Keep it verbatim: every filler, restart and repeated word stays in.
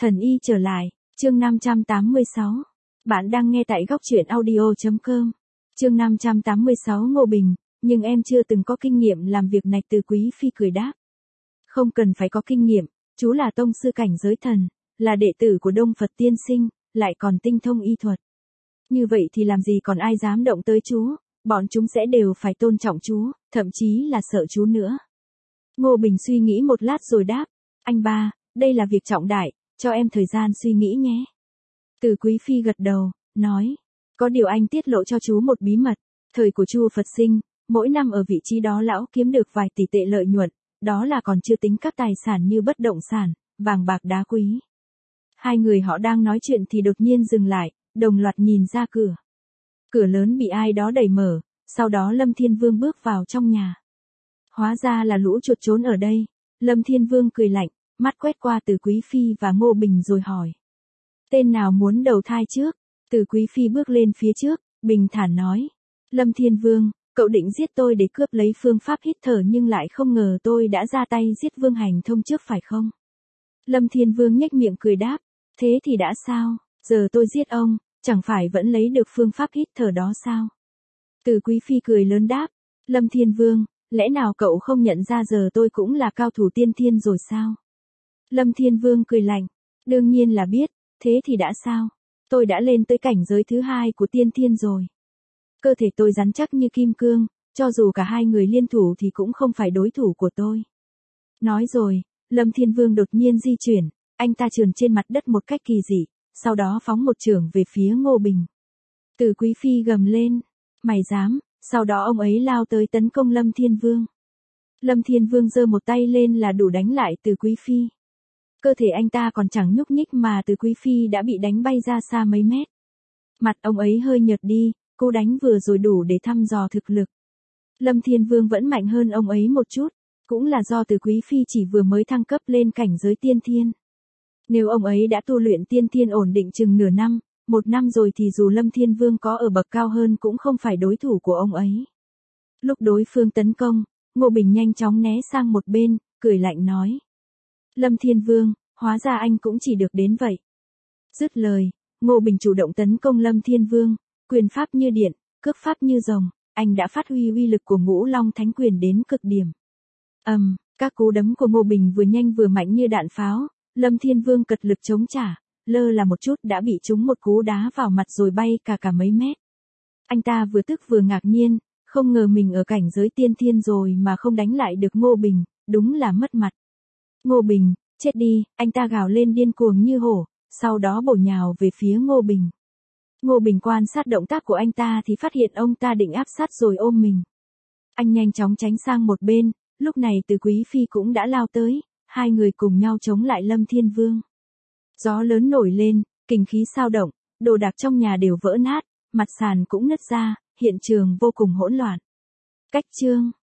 Thần y trở lại, chương năm trăm tám mươi sáu. Bạn đang nghe tại góc truyện audio chấm com. Chương năm trăm tám mươi sáu Ngô Bình, nhưng em chưa từng có kinh nghiệm làm việc này. Từ Quý Phi cười đáp. Không cần phải có kinh nghiệm, chú là tông sư cảnh giới thần, là đệ tử của Đông Phật tiên sinh, lại còn tinh thông y thuật. Như vậy thì làm gì còn ai dám động tới chú, bọn chúng sẽ đều phải tôn trọng chú, thậm chí là sợ chú nữa. Ngô Bình suy nghĩ một lát rồi đáp, anh ba, đây là việc trọng đại, cho em thời gian suy nghĩ nhé. Từ Quý Phi gật đầu, nói, có điều anh tiết lộ cho chú một bí mật, thời của Chu Phật Sinh, mỗi năm ở vị trí đó lão kiếm được vài tỷ tệ lợi nhuận, đó là còn chưa tính các tài sản như bất động sản, vàng bạc đá quý. Hai người họ đang nói chuyện thì đột nhiên dừng lại, đồng loạt nhìn ra cửa. Cửa lớn bị ai đó đẩy mở, sau đó Lâm Thiên Vương bước vào trong nhà. Hóa ra là lũ chuột trốn ở đây. Lâm Thiên Vương cười lạnh, mắt quét qua Từ Quý Phi và Ngô Bình rồi hỏi. Tên nào muốn đầu thai trước? Từ Quý Phi bước lên phía trước, bình thản nói. Lâm Thiên Vương, cậu định giết tôi để cướp lấy phương pháp hít thở nhưng lại không ngờ tôi đã ra tay giết Vương Hành Thông trước phải không? Lâm Thiên Vương nhếch miệng cười đáp. Thế thì đã sao, giờ tôi giết ông, chẳng phải vẫn lấy được phương pháp hít thở đó sao? Từ Quý Phi cười lớn đáp. Lâm Thiên Vương, lẽ nào cậu không nhận ra giờ tôi cũng là cao thủ tiên thiên rồi sao? Lâm Thiên Vương cười lạnh. Đương nhiên là biết, thế thì đã sao? Tôi đã lên tới cảnh giới thứ hai của tiên thiên rồi. Cơ thể tôi rắn chắc như kim cương, cho dù cả hai người liên thủ thì cũng không phải đối thủ của tôi. Nói rồi, Lâm Thiên Vương đột nhiên di chuyển, anh ta trườn trên mặt đất một cách kỳ dị, sau đó phóng một chưởng về phía Ngô Bình. Từ Quý Phi gầm lên, mày dám, sau đó ông ấy lao tới tấn công Lâm Thiên Vương. Lâm Thiên Vương giơ một tay lên là đủ đánh lại Từ Quý Phi. Cơ thể anh ta còn chẳng nhúc nhích mà Từ Quý Phi đã bị đánh bay ra xa mấy mét. Mặt ông ấy hơi nhợt đi, cú đánh vừa rồi đủ để thăm dò thực lực. Lâm Thiên Vương vẫn mạnh hơn ông ấy một chút, cũng là do Từ Quý Phi chỉ vừa mới thăng cấp lên cảnh giới tiên thiên. Nếu ông ấy đã tu luyện tiên thiên ổn định chừng nửa năm, một năm rồi thì dù Lâm Thiên Vương có ở bậc cao hơn cũng không phải đối thủ của ông ấy. Lúc đối phương tấn công, Ngô Bình nhanh chóng né sang một bên, cười lạnh nói. Lâm Thiên Vương, hóa ra anh cũng chỉ được đến vậy. Dứt lời, Ngô Bình chủ động tấn công Lâm Thiên Vương, quyền pháp như điện, cước pháp như rồng, anh đã phát huy uy lực của Ngũ Long Thánh Quyền đến cực điểm. Ầm, um, các cú đấm của Ngô Bình vừa nhanh vừa mạnh như đạn pháo, Lâm Thiên Vương cật lực chống trả, lơ là một chút đã bị trúng một cú đá vào mặt rồi bay cả cả mấy mét. Anh ta vừa tức vừa ngạc nhiên, không ngờ mình ở cảnh giới tiên thiên rồi mà không đánh lại được Ngô Bình, đúng là mất mặt. Ngô Bình, chết đi, anh ta gào lên điên cuồng như hổ, sau đó bổ nhào về phía Ngô Bình. Ngô Bình quan sát động tác của anh ta thì phát hiện ông ta định áp sát rồi ôm mình. Anh nhanh chóng tránh sang một bên, lúc này Từ Quý Phi cũng đã lao tới, hai người cùng nhau chống lại Lâm Thiên Vương. Gió lớn nổi lên, kinh khí sao động, đồ đạc trong nhà đều vỡ nát, mặt sàn cũng nứt ra, hiện trường vô cùng hỗn loạn. Cách chương